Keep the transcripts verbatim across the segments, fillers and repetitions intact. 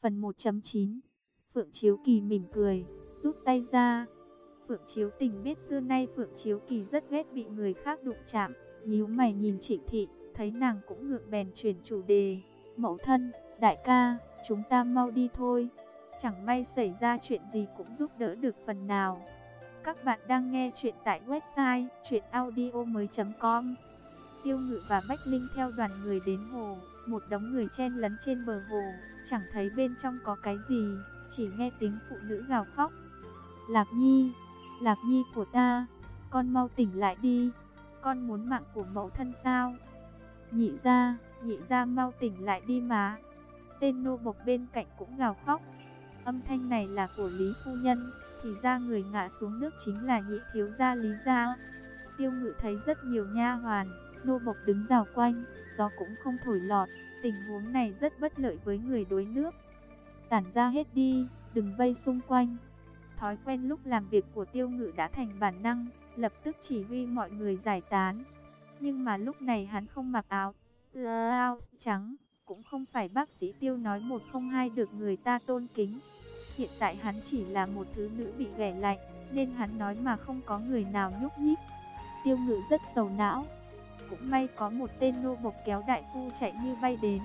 Phần một chấm chín. Phượng Chiếu Kỳ mỉm cười, rút tay ra. Phượng Chiếu Tình biết xưa nay Phượng Chiếu Kỳ rất ghét bị người khác đụng chạm, nhíu mày nhìn Trịnh Thị, thấy nàng cũng ngượng bèn chuyển chủ đề. Mẫu thân, đại ca, chúng ta mau đi thôi. Chẳng may xảy ra chuyện gì cũng giúp đỡ được phần nào. Các bạn đang nghe chuyện tại website truyện audio mới chấm com. Tiêu Ngự và Bách Linh theo đoàn người đến hồ, một đống người chen lấn trên bờ hồ, chẳng thấy bên trong có cái gì, chỉ nghe tiếng phụ nữ gào khóc. Lạc Nhi, Lạc Nhi của ta, con mau tỉnh lại đi, con muốn mạng của mẫu thân sao? Nhị gia, nhị gia mau tỉnh lại đi mà. Tên nô bộc bên cạnh cũng gào khóc. Âm thanh này là của Lý phu nhân, thì ra người ngã xuống nước chính là nhị thiếu gia Lý gia. Tiêu Ngự thấy rất nhiều nha hoàn, nô bộc đứng rào quanh, gió cũng không thổi lọt, tình huống này rất bất lợi với người đuối nước. Tản ra hết đi, đừng vây xung quanh. Thói quen lúc làm việc của Tiêu Ngự đã thành bản năng, lập tức chỉ huy mọi người giải tán. Nhưng mà lúc này hắn không mặc áo blouse trắng, cũng không phải bác sĩ Tiêu nói một không hai được người ta tôn kính. Hiện tại hắn chỉ là một thứ nữ bị ghẻ lạnh, nên hắn nói mà không có người nào nhúc nhích. Tiêu Ngự rất sầu não. Cũng may có một tên nô bộc kéo đại phu chạy như bay đến.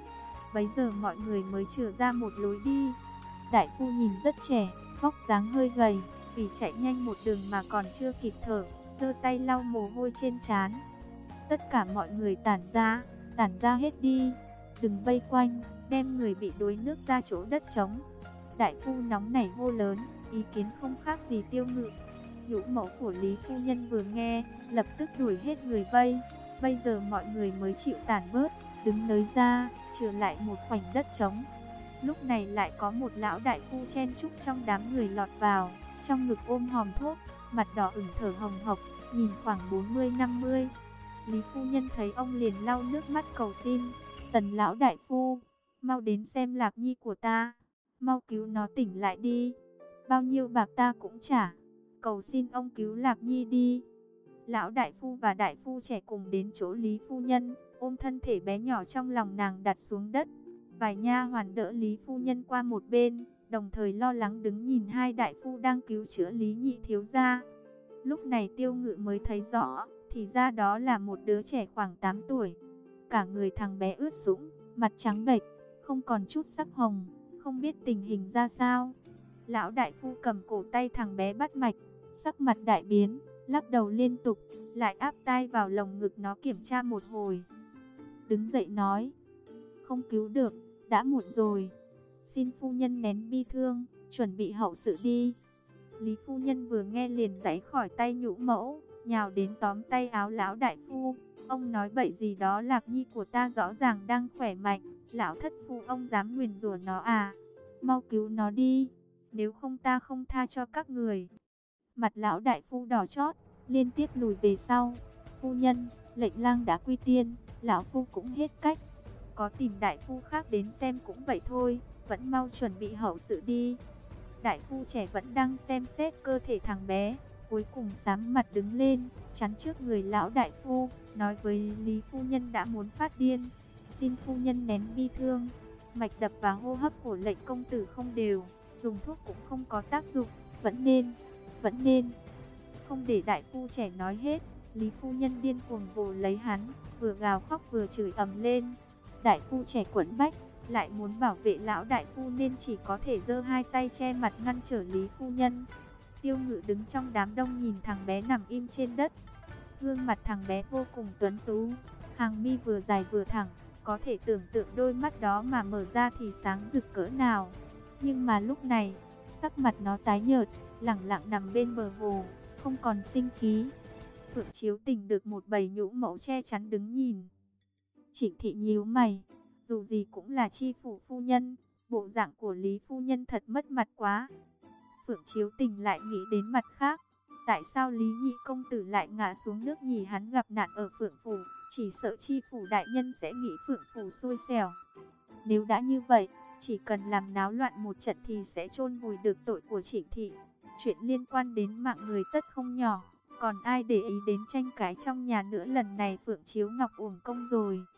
Bấy giờ mọi người mới chừa ra một lối đi. Đại phu nhìn rất trẻ, vóc dáng hơi gầy, vì chạy nhanh một đường mà còn chưa kịp thở, giơ tay lau mồ hôi trên trán. Tất cả mọi người tản ra, tản ra hết đi, đừng vây quanh, đem người bị đuối nước ra chỗ đất trống. Đại phu nóng nảy hô lớn, ý kiến không khác gì Tiêu Ngự. Nhũ mẫu của Lý phu nhân vừa nghe, lập tức đuổi hết người vây. Bây giờ mọi người mới chịu tản bớt, đứng nới ra, trừ lại một khoảnh đất trống. Lúc này lại có một lão đại phu chen chúc trong đám người lọt vào, trong ngực ôm hòm thuốc, mặt đỏ ửng thở hồng hộc, nhìn khoảng bốn mươi năm mươi. Lý phu nhân thấy ông liền lau nước mắt cầu xin, Tần lão đại phu, mau đến xem Lạc Nhi của ta, mau cứu nó tỉnh lại đi, bao nhiêu bạc ta cũng trả, cầu xin ông cứu Lạc Nhi đi. Lão đại phu và đại phu trẻ cùng đến chỗ Lý phu nhân, ôm thân thể bé nhỏ trong lòng nàng đặt xuống đất. Vài nha hoàn đỡ Lý phu nhân qua một bên, đồng thời lo lắng đứng nhìn hai đại phu đang cứu chữa Lý nhị thiếu gia. Lúc này Tiêu Ngự mới thấy rõ, thì ra đó là một đứa trẻ khoảng tám tuổi. Cả người thằng bé ướt sũng, mặt trắng bệch, không còn chút sắc hồng, không biết tình hình ra sao. Lão đại phu cầm cổ tay thằng bé bắt mạch, sắc mặt đại biến, lắc đầu liên tục, lại áp tai vào lồng ngực nó kiểm tra một hồi. Đứng dậy nói, không cứu được, đã muộn rồi, xin phu nhân nén bi thương, chuẩn bị hậu sự đi. Lý phu nhân vừa nghe liền giãy khỏi tay nhũ mẫu, nhào đến tóm tay áo lão đại phu. Ông nói bậy gì đó, Lạc Nhi của ta rõ ràng đang khỏe mạnh, lão thất phu ông dám nguyền rủa nó à? Mau cứu nó đi, nếu không ta không tha cho các người. Mặt lão đại phu đỏ chót, liên tiếp lùi về sau. Phu nhân, lệnh lang đã quy tiên, lão phu cũng hết cách. Có tìm đại phu khác đến xem cũng vậy thôi, vẫn mau chuẩn bị hậu sự đi. Đại phu trẻ vẫn đang xem xét cơ thể thằng bé, cuối cùng sám mặt đứng lên, chắn trước người lão đại phu, nói với Lý phu nhân đã muốn phát điên. Xin phu nhân nén bi thương, mạch đập và hô hấp của lệnh công tử không đều, dùng thuốc cũng không có tác dụng, vẫn nên, vẫn nên. Không để đại phu trẻ nói hết, Lý phu nhân điên cuồng vồ lấy hắn, vừa gào khóc vừa chửi ầm lên. Đại phu trẻ quẫn bách, lại muốn bảo vệ lão đại phu nên chỉ có thể giơ hai tay che mặt ngăn trở Lý phu nhân. Tiêu Ngự đứng trong đám đông nhìn thằng bé nằm im trên đất. Gương mặt thằng bé vô cùng tuấn tú, hàng mi vừa dài vừa thẳng, có thể tưởng tượng đôi mắt đó mà mở ra thì sáng rực cỡ nào. Nhưng mà lúc này, sắc mặt nó tái nhợt, lẳng lặng nằm bên bờ hồ, không còn sinh khí. Phượng Chiếu Tình được một bầy nhũ mẫu che chắn đứng nhìn. Trịnh Thị nhíu mày, dù gì cũng là chi phủ phu nhân, bộ dạng của Lý phu nhân thật mất mặt quá. Phượng Chiếu Tình lại nghĩ đến mặt khác, tại sao Lý nhị công tử lại ngã xuống nước nhỉ? Hắn gặp nạn ở Phượng phủ, chỉ sợ chi phủ đại nhân sẽ nghĩ Phượng phủ xui xẻo. Nếu đã như vậy, chỉ cần làm náo loạn một trận thì sẽ chôn vùi được tội của Trịnh Thị. Chuyện liên quan đến mạng người tất không nhỏ, còn ai để ý đến tranh cãi trong nhà nữa. Lần này Phượng Chiếu Ngọc uổng công rồi.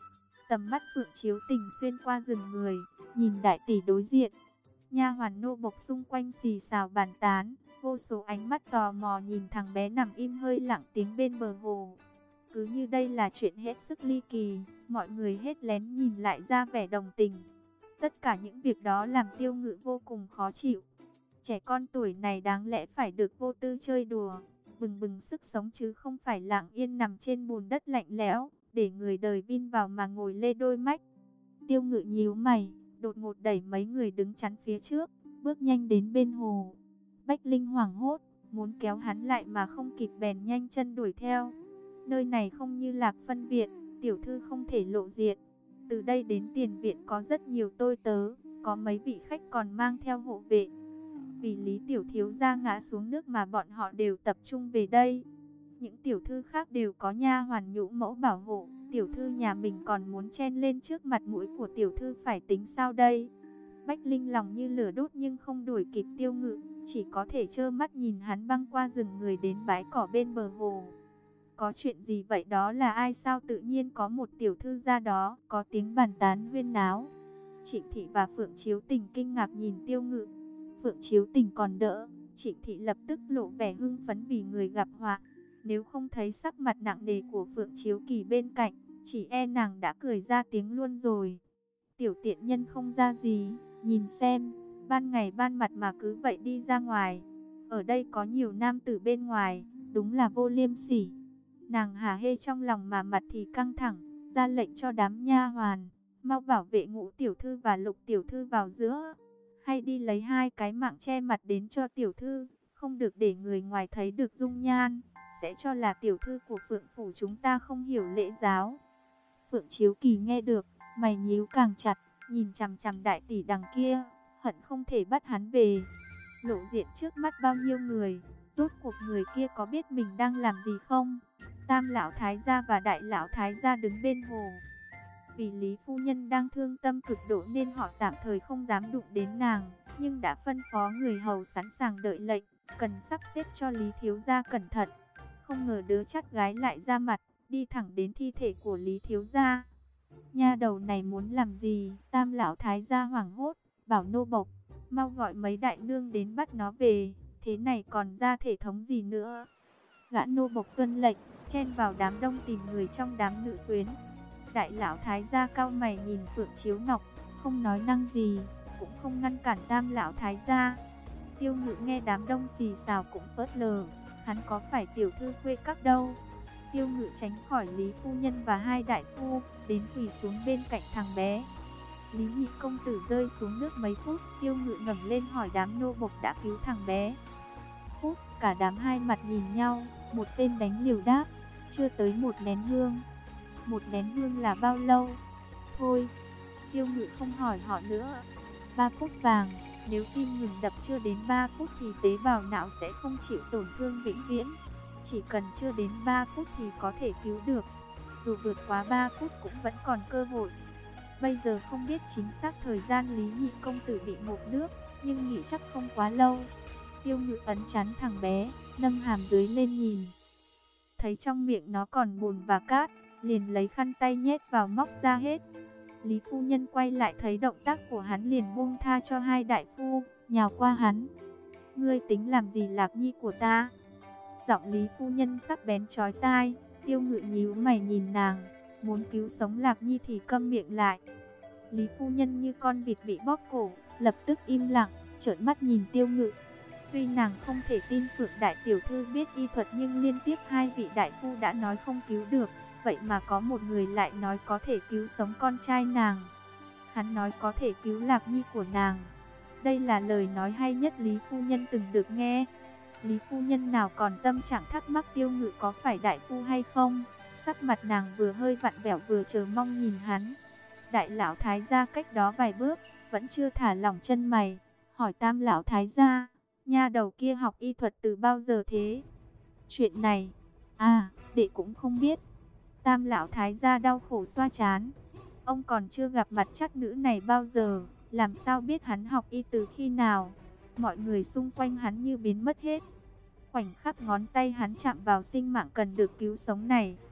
Tầm mắt Phượng Chiếu Tình xuyên qua rừng người, nhìn đại tỷ đối diện. Nha hoàn nô bộc xung quanh xì xào bàn tán, vô số ánh mắt tò mò nhìn thằng bé nằm im hơi lặng tiếng bên bờ hồ. Cứ như đây là chuyện hết sức ly kỳ, mọi người hết lén nhìn lại ra vẻ đồng tình. Tất cả những việc đó làm Tiêu Ngự vô cùng khó chịu. Trẻ con tuổi này đáng lẽ phải được vô tư chơi đùa, bừng bừng sức sống chứ không phải lặng yên nằm trên bùn đất lạnh lẽo, để người đời vin vào mà ngồi lê đôi mách. Tiêu Ngự nhíu mày, đột ngột đẩy mấy người đứng chắn phía trước, bước nhanh đến bên hồ. Bách Linh hoảng hốt, muốn kéo hắn lại mà không kịp bèn nhanh chân đuổi theo. Nơi này không như Lạc Phân viện, tiểu thư không thể lộ diện. Từ đây đến tiền viện có rất nhiều tôi tớ, có mấy vị khách còn mang theo hộ vệ. Vì Lý tiểu thiếu gia ngã xuống nước mà bọn họ đều tập trung về đây. Những tiểu thư khác đều có nha hoàn nhũ mẫu bảo hộ, tiểu thư nhà mình còn muốn chen lên trước mặt mũi của tiểu thư phải tính sao đây? Bách Linh lòng như lửa đốt nhưng không đuổi kịp Tiêu Ngự, chỉ có thể trơ mắt nhìn hắn băng qua rừng người đến bãi cỏ bên bờ hồ. Có chuyện gì vậy, đó là ai, sao tự nhiên có một tiểu thư ra đó? Có tiếng bàn tán huyên náo. Trịnh Thị và Phượng Chiếu Tình kinh ngạc nhìn Tiêu Ngự. Phượng Chiếu Tình còn đỡ, Trịnh Thị lập tức lộ vẻ hưng phấn vì người gặp họa. Nếu không thấy sắc mặt nặng nề của Phượng Chiếu Kỳ bên cạnh, chỉ e nàng đã cười ra tiếng luôn rồi. Tiểu tiện nhân không ra gì, nhìn xem, ban ngày ban mặt mà cứ vậy đi ra ngoài. Ở đây có nhiều nam tử bên ngoài, đúng là vô liêm sỉ. Nàng hả hê trong lòng mà mặt thì căng thẳng, ra lệnh cho đám nha hoàn, mau bảo vệ Ngũ tiểu thư và Lục tiểu thư vào giữa. Hay đi lấy hai cái mạng che mặt đến cho tiểu thư, không được để người ngoài thấy được dung nhan, sẽ cho là tiểu thư của Phượng phủ chúng ta không hiểu lễ giáo. Phượng Chiếu Kỳ nghe được, mày nhíu càng chặt, nhìn chằm chằm đại tỷ đằng kia, hận không thể bắt hắn về. Lộ diện trước mắt bao nhiêu người, rốt cuộc người kia có biết mình đang làm gì không? Tam lão thái gia và đại lão thái gia đứng bên hồ. Vì Lý phu nhân đang thương tâm cực độ nên họ tạm thời không dám đụng đến nàng, nhưng đã phân phó người hầu sẵn sàng đợi lệnh, cần sắp xếp cho Lý thiếu gia cẩn thận. Không ngờ đứa chắt gái lại ra mặt, đi thẳng đến thi thể của Lý thiếu gia. Nha đầu này muốn làm gì? Tam lão thái gia hoảng hốt, bảo nô bộc, mau gọi mấy đại nương đến bắt nó về, thế này còn ra thể thống gì nữa. Gã nô bộc tuân lệnh, chen vào đám đông tìm người trong đám nữ quyến. Đại lão thái gia cau mày nhìn Phượng Chiếu Ngọc, không nói năng gì, cũng không ngăn cản tam lão thái gia. Tiêu Ngự nghe đám đông xì xào cũng phớt lờ, hắn có phải tiểu thư khuê các đâu. Tiêu Ngự tránh khỏi Lý phu nhân và hai đại phu, đến quỳ xuống bên cạnh thằng bé. Lý nhị công tử rơi xuống nước mấy phút, Tiêu Ngự ngẩng lên hỏi đám nô bộc đã cứu thằng bé. Phút, cả đám hai mặt nhìn nhau, một tên đánh liều đáp, chưa tới một nén hương. Một nén hương là bao lâu? Thôi, Tiêu Ngự không hỏi họ nữa. Ba phút vàng, nếu tim ngừng đập chưa đến ba phút thì tế bào não sẽ không chịu tổn thương vĩnh viễn. Chỉ cần chưa đến ba phút thì có thể cứu được. Dù vượt quá ba phút cũng vẫn còn cơ hội. Bây giờ không biết chính xác thời gian Lý nhị công tử bị ngộp nước, nhưng nghĩ chắc không quá lâu. Tiêu Ngự ấn chắn thằng bé, nâng hàm dưới lên nhìn. Thấy trong miệng nó còn bùn và cát, liền lấy khăn tay nhét vào móc ra hết. Lý phu nhân quay lại thấy động tác của hắn liền buông tha cho hai đại phu, nhào qua hắn. Ngươi tính làm gì Lạc nhi của ta? Giọng Lý phu nhân sắc bén chói tai. Tiêu Ngự nhíu mày nhìn nàng, muốn cứu sống Lạc nhi thì câm miệng lại. Lý phu nhân như con vịt bị bóp cổ, lập tức im lặng, trợn mắt nhìn Tiêu Ngự. Tuy nàng không thể tin Phượng đại tiểu thư biết y thuật, nhưng liên tiếp hai vị đại phu đã nói không cứu được, vậy mà có một người lại nói có thể cứu sống con trai nàng. Hắn nói có thể cứu Lạc nhi của nàng. Đây là lời nói hay nhất Lý phu nhân từng được nghe. Lý phu nhân nào còn tâm trạng thắc mắc Tiêu Ngự có phải đại phu hay không. Sắc mặt nàng vừa hơi vặn vẹo vừa chờ mong nhìn hắn. Đại lão thái gia cách đó vài bước, vẫn chưa thả lỏng chân mày, hỏi tam lão thái gia, nha đầu kia học y thuật từ bao giờ thế? Chuyện này, à, đệ cũng không biết. Tam lão thái gia đau khổ xoa trán. Ông còn chưa gặp mặt trắc nữ này bao giờ, làm sao biết hắn học y từ khi nào? Mọi người xung quanh hắn như biến mất hết. Khoảnh khắc ngón tay hắn chạm vào sinh mạng cần được cứu sống này,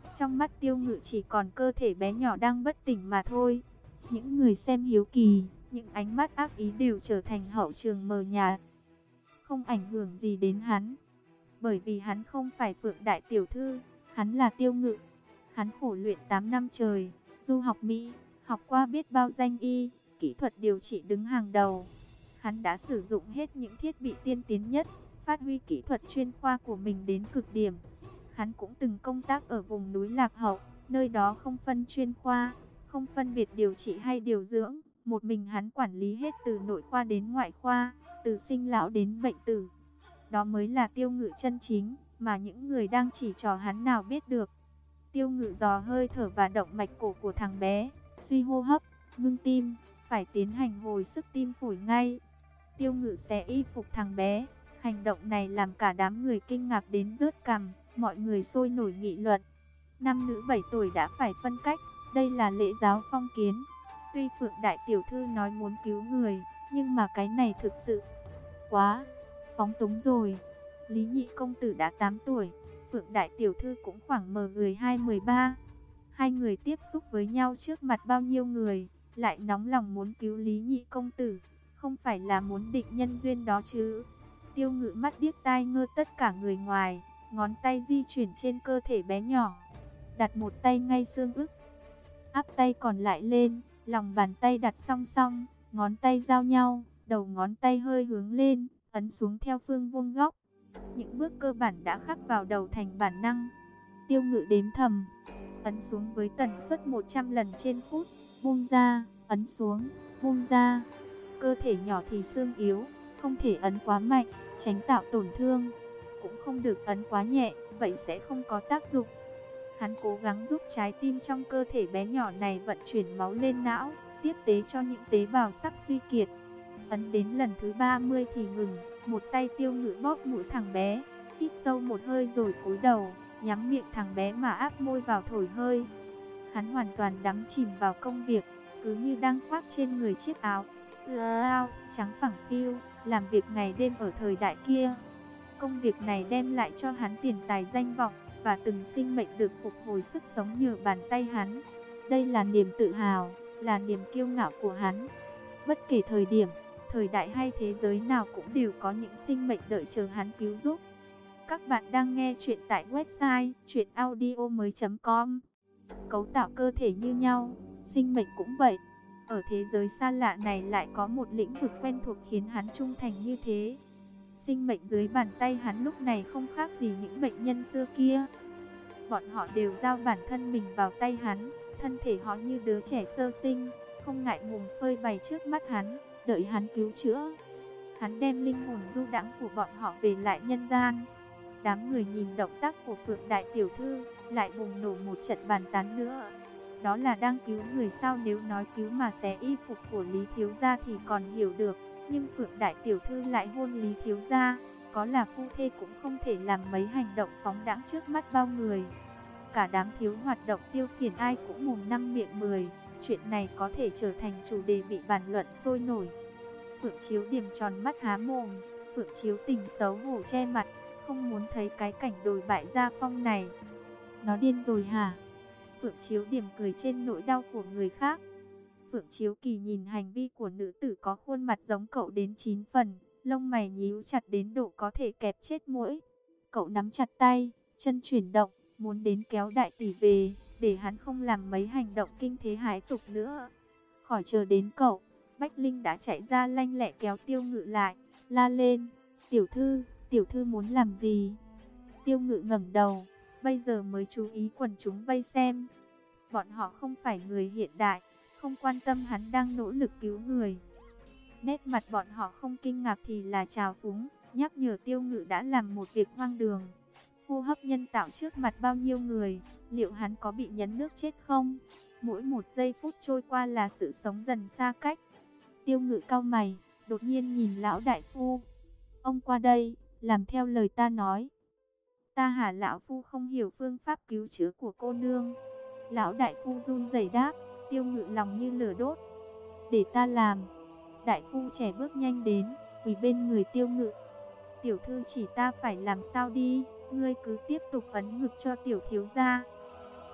Trong mắt Tiêu Ngự chỉ còn cơ thể bé nhỏ đang bất tỉnh mà thôi. Những người xem hiếu kỳ, những ánh mắt ác ý đều trở thành hậu trường mờ nhạt. Không ảnh hưởng gì đến hắn, bởi vì hắn không phải Phượng đại tiểu thư, hắn là Tiêu Ngự. Hắn khổ luyện tám năm trời, du học Mỹ, học qua biết bao danh y, kỹ thuật điều trị đứng hàng đầu. Hắn đã sử dụng hết những thiết bị tiên tiến nhất, phát huy kỹ thuật chuyên khoa của mình đến cực điểm. Hắn cũng từng công tác ở vùng núi lạc hậu, nơi đó không phân chuyên khoa, không phân biệt điều trị hay điều dưỡng. Một mình hắn quản lý hết từ nội khoa đến ngoại khoa, từ sinh lão đến bệnh tử. Đó mới là Tiêu Ngự chân chính, mà những người đang chỉ trò hắn nào biết được. Tiêu Ngự dò hơi thở và động mạch cổ của thằng bé, suy hô hấp, ngưng tim, phải tiến hành hồi sức tim phổi ngay. Tiêu Ngự xé y phục thằng bé, hành động này làm cả đám người kinh ngạc đến rớt cằm, mọi người sôi nổi nghị luận. Nam nữ bảy tuổi đã phải phân cách, đây là lễ giáo phong kiến. Tuy Phượng đại tiểu thư nói muốn cứu người, nhưng mà cái này thực sự quá phóng túng rồi. Lý Nhị công tử đã tám tuổi, Phượng đại tiểu thư cũng khoảng mờ người hai mười ba. Hai người tiếp xúc với nhau trước mặt bao nhiêu người, lại nóng lòng muốn cứu Lý Nhị công tử, không phải là muốn định nhân duyên đó chứ. Tiêu Ngự mắt điếc tai ngơ tất cả người ngoài, ngón tay di chuyển trên cơ thể bé nhỏ, đặt một tay ngay xương ức, áp tay còn lại lên, lòng bàn tay đặt song song, ngón tay giao nhau, đầu ngón tay hơi hướng lên, ấn xuống theo phương vuông góc. Những bước cơ bản đã khắc vào đầu thành bản năng. Tiêu Ngự đếm thầm, ấn xuống với tần suất một trăm lần trên phút, buông ra, ấn xuống, buông ra. Cơ thể nhỏ thì xương yếu, không thể ấn quá mạnh, tránh tạo tổn thương. Cũng không được ấn quá nhẹ, vậy sẽ không có tác dụng. Hắn cố gắng giúp trái tim trong cơ thể bé nhỏ này vận chuyển máu lên não, tiếp tế cho những tế bào sắp suy kiệt. Ấn đến lần thứ ba mươi thì ngừng, một tay Tiêu Ngự bóp mũi thằng bé, hít sâu một hơi rồi cúi đầu, nhắm miệng thằng bé mà áp môi vào thổi hơi. Hắn hoàn toàn đắm chìm vào công việc, cứ như đang khoác trên người chiếc áo blouse trắng phẳng phiu, làm việc ngày đêm ở thời đại kia. Công việc này đem lại cho hắn tiền tài danh vọng, và từng sinh mệnh được phục hồi sức sống nhờ bàn tay hắn. Đây là niềm tự hào, là niềm kiêu ngạo của hắn. Bất kể thời điểm, thời đại hay thế giới nào cũng đều có những sinh mệnh đợi chờ hắn cứu giúp. Các bạn đang nghe chuyện tại website truyện audio mới chấm com. Cấu tạo cơ thể như nhau, sinh mệnh cũng vậy. Ở thế giới xa lạ này lại có một lĩnh vực quen thuộc khiến hắn trung thành như thế. Sinh mệnh dưới bàn tay hắn lúc này không khác gì những bệnh nhân xưa kia. Bọn họ đều giao bản thân mình vào tay hắn, thân thể họ như đứa trẻ sơ sinh, không ngại ngùng phơi bày trước mắt hắn, đợi hắn cứu chữa. Hắn đem linh hồn du đãng của bọn họ về lại nhân gian. Đám người nhìn động tác của Phượng đại tiểu thư, lại bùng nổ một trận bàn tán nữa. Đó là đang cứu người sao? Nếu nói cứu mà xé y phục của Lý thiếu gia thì còn hiểu được, nhưng Phượng đại tiểu thư lại hôn Lý thiếu gia, có là phu thê cũng không thể làm mấy hành động phóng đãng trước mắt bao người. Cả đám thiếu hoạt động tiêu khiển ai cũng mồm năm miệng mười, chuyện này có thể trở thành chủ đề bị bàn luận sôi nổi. Phượng Chiếu Điềm tròn mắt há mồm, Phượng Chiếu Tình xấu hổ che mặt, không muốn thấy cái cảnh đồi bại gia phong này. Nó điên rồi hả? Phượng Chiếu Điềm cười trên nỗi đau của người khác. Phượng Chiếu Kỳ nhìn hành vi của nữ tử có khuôn mặt giống cậu đến chín phần, lông mày nhíu chặt đến độ có thể kẹp chết muỗi. Cậu nắm chặt tay, chân chuyển động, muốn đến kéo đại tỷ về, để hắn không làm mấy hành động kinh thế hãi tục nữa. Khỏi chờ đến cậu, Bách Linh đã chạy ra lanh lẹ kéo Tiêu Ngự lại, la lên, tiểu thư, tiểu thư muốn làm gì? Tiêu Ngự ngẩng đầu, bây giờ mới chú ý quần chúng vây xem. Bọn họ không phải người hiện đại, không quan tâm hắn đang nỗ lực cứu người. Nét mặt bọn họ không kinh ngạc thì là trào phúng, nhắc nhở Tiêu Ngự đã làm một việc hoang đường. Hô hấp nhân tạo trước mặt bao nhiêu người, liệu hắn có bị nhấn nước chết không? Mỗi một giây phút trôi qua là sự sống dần xa cách. Tiêu Ngự cau mày, đột nhiên nhìn lão đại phu. Ông qua đây, làm theo lời ta nói. Ta hả? Lão phu không hiểu phương pháp cứu chữa của cô nương. Lão đại phu run rẩy đáp. Tiêu Ngự lòng như lửa đốt. Để ta làm. Đại phu trẻ bước nhanh đến, quỳ bên người Tiêu Ngự. Tiểu thư chỉ ta phải làm sao đi, ngươi cứ tiếp tục ấn ngực cho tiểu thiếu gia.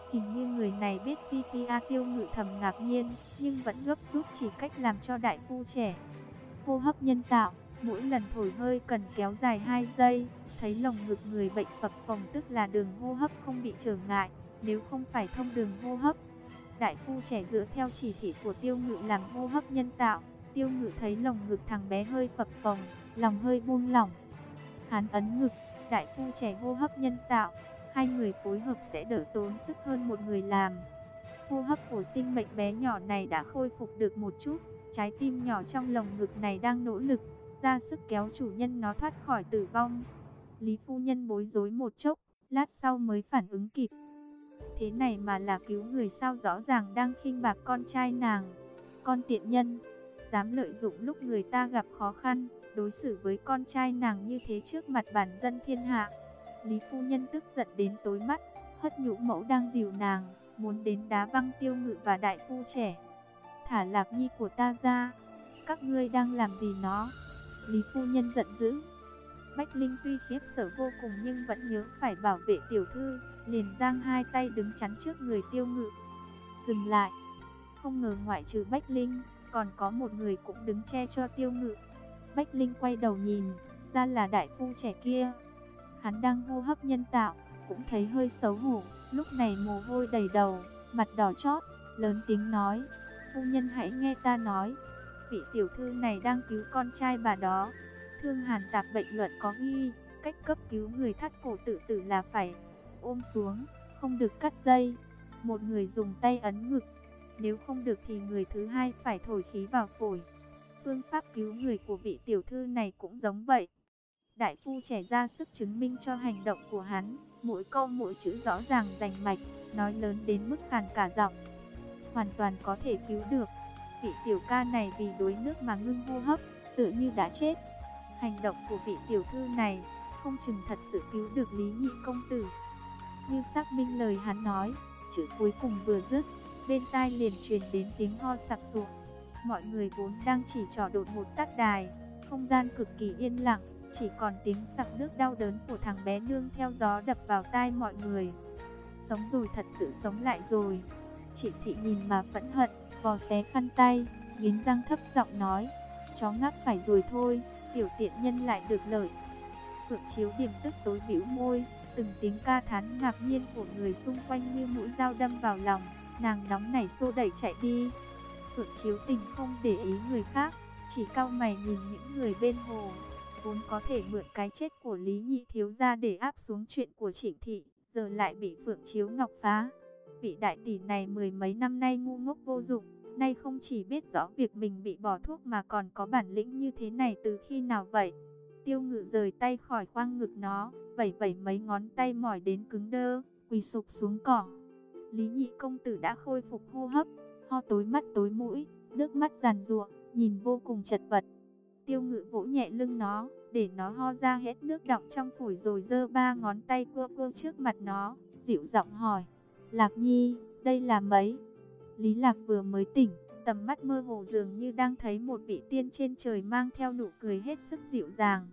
Hình như người này biết xê pê a. Tiêu Ngự thầm ngạc nhiên, nhưng vẫn gấp rút chỉ cách làm cho đại phu trẻ. Hô hấp nhân tạo, mỗi lần thổi hơi cần kéo dài hai giây, thấy lồng ngực người bệnh phập phồng tức là đường hô hấp không bị trở ngại, nếu không phải thông đường hô hấp. Đại phu trẻ dựa theo chỉ thị của Tiêu Ngự làm hô hấp nhân tạo. Tiêu Ngự thấy lồng ngực thằng bé hơi phập phồng, lòng hơi buông lỏng. Hắn ấn ngực, đại phu trẻ hô hấp nhân tạo, hai người phối hợp sẽ đỡ tốn sức hơn một người làm. Hô hấp của sinh mệnh bé nhỏ này đã khôi phục được một chút, trái tim nhỏ trong lồng ngực này đang nỗ lực ra sức kéo chủ nhân nó thoát khỏi tử vong. Lý phu nhân bối rối một chốc, lát sau mới phản ứng kịp. Thế này mà là cứu người sao, rõ ràng đang khinh bạc con trai nàng. Con tiện nhân, dám lợi dụng lúc người ta gặp khó khăn, đối xử với con trai nàng như thế trước mặt bản dân thiên hạ. Lý phu nhân tức giận đến tối mắt, hất nhũ mẫu đang dìu nàng, muốn đến đá văng Tiêu Ngự và đại phu trẻ. Thả Lạc Nhi của ta ra, các ngươi đang làm gì nó? Lý phu nhân giận dữ. Bách Linh tuy khiếp sợ vô cùng nhưng vẫn nhớ phải bảo vệ tiểu thư, liền giang hai tay đứng chắn trước người Tiêu Ngự. Dừng lại. Không ngờ ngoại trừ Bách Linh, còn có một người cũng đứng che cho Tiêu Ngự. Bách Linh quay đầu nhìn, ra là đại phu trẻ kia. Hắn đang hô hấp nhân tạo, cũng thấy hơi xấu hổ, lúc này mồ hôi đầy đầu, mặt đỏ chót, lớn tiếng nói: "Phu nhân hãy nghe ta nói, vị tiểu thư này đang cứu con trai bà đó. Thương Hàn Tạp bệnh luận có ghi, cách cấp cứu người thắt cổ tự tử là phải ôm xuống, không được cắt dây. Một người dùng tay ấn ngực, nếu không được thì người thứ hai phải thổi khí vào phổi. Phương pháp cứu người của vị tiểu thư này cũng giống vậy." Đại phu trẻ ra sức chứng minh cho hành động của hắn, mỗi câu mỗi chữ rõ ràng rành mạch, nói lớn đến mức khàn cả giọng. Hoàn toàn có thể cứu được. Vị tiểu ca này vì đuối nước mà ngưng hô hấp, tự như đã chết. Hành động của vị tiểu thư này không chừng thật sự cứu được Lý Nhị công tử. Như xác minh lời hắn nói, chữ cuối cùng vừa dứt, bên tai liền truyền đến tiếng ho sặc sụa. Mọi người vốn đang chỉ trò đột một tắt đài, không gian cực kỳ yên lặng, chỉ còn tiếng sặc nước đau đớn của thằng bé nương theo gió đập vào tai mọi người. Sống rồi, thật sự sống lại rồi. Chị Thị nhìn mà phẫn hận, vò xé khăn tay, nghiến răng thấp giọng nói: "Chó ngáp phải rồi thôi, tiểu tiện nhân lại được lợi." Phượng Chiếu Điềm tức tối bĩu môi, từng tiếng ca thán ngạc nhiên của người xung quanh như mũi dao đâm vào lòng, nàng nóng nảy xô đẩy chạy đi. Phượng Chiếu Tình không để ý người khác, chỉ cau mày nhìn những người bên hồ. Vốn có thể mượn cái chết của Lý Nhị thiếu gia để áp xuống chuyện của Trịnh Thị, giờ lại bị Phượng Chiếu Ngọc phá. Vị đại tỷ này mười mấy năm nay ngu ngốc vô dụng, nay không chỉ biết rõ việc mình bị bỏ thuốc mà còn có bản lĩnh như thế này từ khi nào vậy? Tiêu Ngự rời tay khỏi khoang ngực nó, vẩy vẩy mấy ngón tay mỏi đến cứng đơ, quỳ sụp xuống cỏ. Lý Nhị công tử đã khôi phục hô hấp, ho tối mắt tối mũi, nước mắt giàn giụa, nhìn vô cùng chật vật. Tiêu Ngự vỗ nhẹ lưng nó, để nó ho ra hết nước đọng trong phổi rồi giơ ba ngón tay cua cua trước mặt nó, dịu giọng hỏi: "Lạc Nhi, đây là mấy?" Lý Lạc vừa mới tỉnh, tầm mắt mơ hồ dường như đang thấy một vị tiên trên trời mang theo nụ cười hết sức dịu dàng.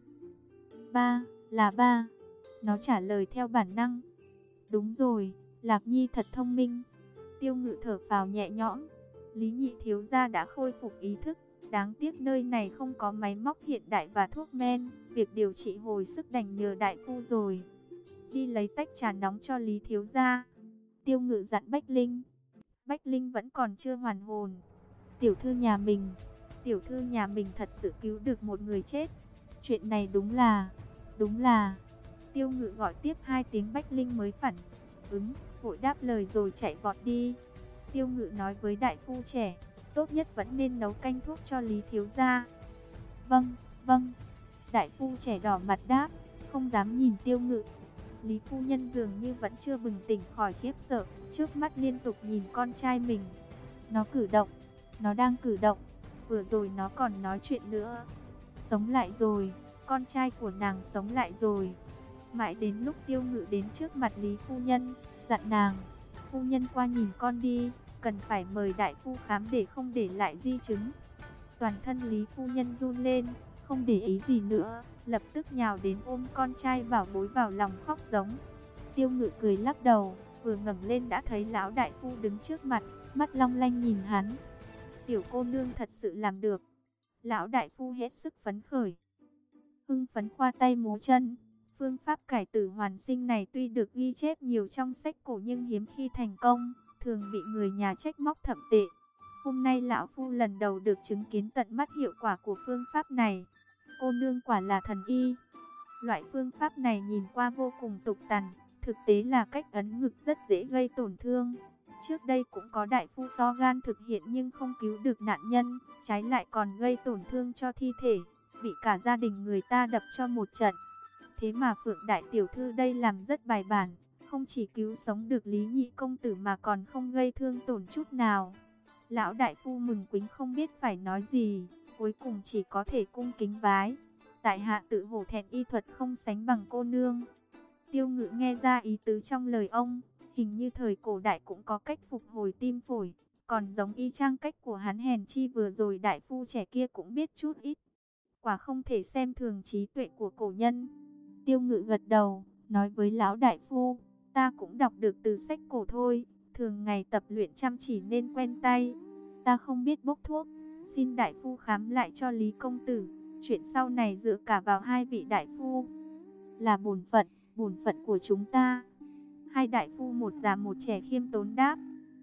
"Ba, là ba." Nó trả lời theo bản năng. "Đúng rồi, Lạc Nhi thật thông minh." Tiêu Ngự thở phào nhẹ nhõm. Lý Nhị thiếu gia đã khôi phục ý thức, đáng tiếc nơi này không có máy móc hiện đại và thuốc men, việc điều trị hồi sức đành nhờ đại phu rồi. "Đi lấy tách trà nóng cho Lý thiếu gia." Tiêu Ngự dặn Bách Linh. Bách Linh vẫn còn chưa hoàn hồn. Tiểu thư nhà mình, tiểu thư nhà mình thật sự cứu được một người chết. Chuyện này đúng là, đúng là. Tiêu Ngự gọi tiếp hai tiếng Bách Linh mới phản ứng, vội đáp lời rồi chạy vọt đi. Tiêu Ngự nói với đại phu trẻ: "Tốt nhất vẫn nên nấu canh thuốc cho Lý thiếu gia." "Vâng, vâng." Đại phu trẻ đỏ mặt đáp, không dám nhìn Tiêu Ngự. Lý phu nhân dường như vẫn chưa bừng tỉnh khỏi khiếp sợ, trước mắt liên tục nhìn con trai mình. Nó cử động, nó đang cử động, vừa rồi nó còn nói chuyện nữa. Sống lại rồi, con trai của nàng sống lại rồi. Mãi đến lúc Tiêu Ngự đến trước mặt Lý phu nhân, dặn nàng: "Phu nhân qua nhìn con đi, cần phải mời đại phu khám để không để lại di chứng." Toàn thân Lý phu nhân run lên, không để ý gì nữa, lập tức nhào đến ôm con trai bảo bối vào lòng khóc giống. Tiêu Ngự cười lắc đầu, vừa ngẩng lên đã thấy lão đại phu đứng trước mặt, mắt long lanh nhìn hắn. Tiểu cô nương thật sự làm được. Lão đại phu hết sức phấn khởi, hưng phấn khoa tay múa chân. Phương pháp cải tử hoàn sinh này tuy được ghi chép nhiều trong sách cổ nhưng hiếm khi thành công, thường bị người nhà trách móc thậm tệ. Hôm nay lão phu lần đầu được chứng kiến tận mắt hiệu quả của phương pháp này. Cô nương quả là thần y. Loại phương pháp này nhìn qua vô cùng tục tằn, thực tế là cách ấn ngực rất dễ gây tổn thương. Trước đây cũng có đại phu to gan thực hiện nhưng không cứu được nạn nhân, trái lại còn gây tổn thương cho thi thể, bị cả gia đình người ta đập cho một trận. Thế mà Phượng đại tiểu thư đây làm rất bài bản, không chỉ cứu sống được Lý Nhị công tử mà còn không gây thương tổn chút nào. Lão đại phu mừng quính không biết phải nói gì, cuối cùng chỉ có thể cung kính vái. Tại hạ tự hổ thẹn y thuật không sánh bằng cô nương. Tiêu Ngự nghe ra ý tứ trong lời ông, hình như thời cổ đại cũng có cách phục hồi tim phổi, còn giống y chang cách của hắn, hèn chi vừa rồi đại phu trẻ kia cũng biết chút ít. Quả không thể xem thường trí tuệ của cổ nhân. Tiêu Ngự gật đầu, nói với lão đại phu, ta cũng đọc được từ sách cổ thôi, thường ngày tập luyện chăm chỉ nên quen tay. Ta không biết bốc thuốc, xin đại phu khám lại cho Lý công tử, chuyện sau này dựa cả vào hai vị đại phu. Là bổn phận, bổn phận của chúng ta. Hai đại phu một già một trẻ khiêm tốn đáp.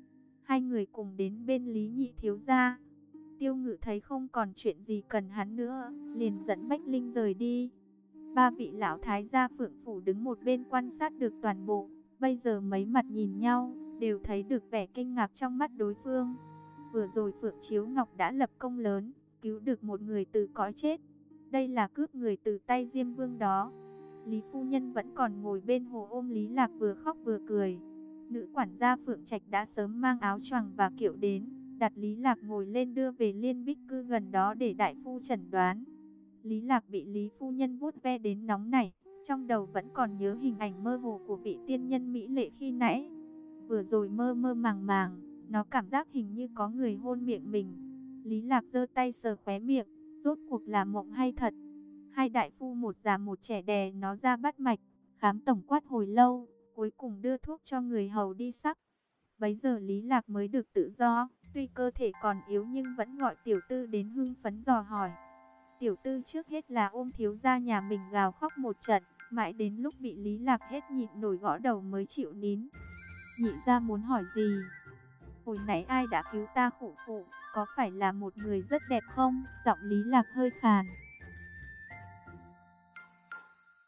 Hai người cùng đến bên Lý Nhị thiếu gia. Tiêu Ngự thấy không còn chuyện gì cần hắn nữa, liền dẫn Bách Linh rời đi. Ba vị lão thái gia Phượng phủ đứng một bên quan sát được toàn bộ. Bây giờ mấy mặt nhìn nhau, đều thấy được vẻ kinh ngạc trong mắt đối phương. Vừa rồi Phượng Chiếu Ngọc đã lập công lớn, cứu được một người từ cõi chết. Đây là cướp người từ tay Diêm Vương đó. Lý phu nhân vẫn còn ngồi bên hồ ôm Lý Lạc vừa khóc vừa cười. Nữ quản gia Phượng Trạch đã sớm mang áo choàng và kiệu đến, đặt Lý Lạc ngồi lên đưa về Liên Bích Cư gần đó để đại phu chẩn đoán. Lý Lạc bị Lý phu nhân vuốt ve đến nóng nảy, trong đầu vẫn còn nhớ hình ảnh mơ hồ của vị tiên nhân mỹ lệ khi nãy. Vừa rồi mơ mơ màng màng, nó cảm giác hình như có người hôn miệng mình. Lý Lạc giơ tay sờ khóe miệng, rốt cuộc là mộng hay thật? Hai đại phu một già một trẻ đè nó ra bắt mạch, khám tổng quát hồi lâu, cuối cùng đưa thuốc cho người hầu đi sắc. Bấy giờ Lý Lạc mới được tự do, tuy cơ thể còn yếu nhưng vẫn gọi tiểu tư đến hưng phấn dò hỏi. Tiểu tư trước hết là ôm thiếu gia nhà mình gào khóc một trận, mãi đến lúc bị Lý Lạc hết nhịn nổi gõ đầu mới chịu nín. Nhị gia muốn hỏi gì? Hồi nãy ai đã cứu ta khổ phụ, có phải là một người rất đẹp không? Giọng Lý Lạc hơi khàn.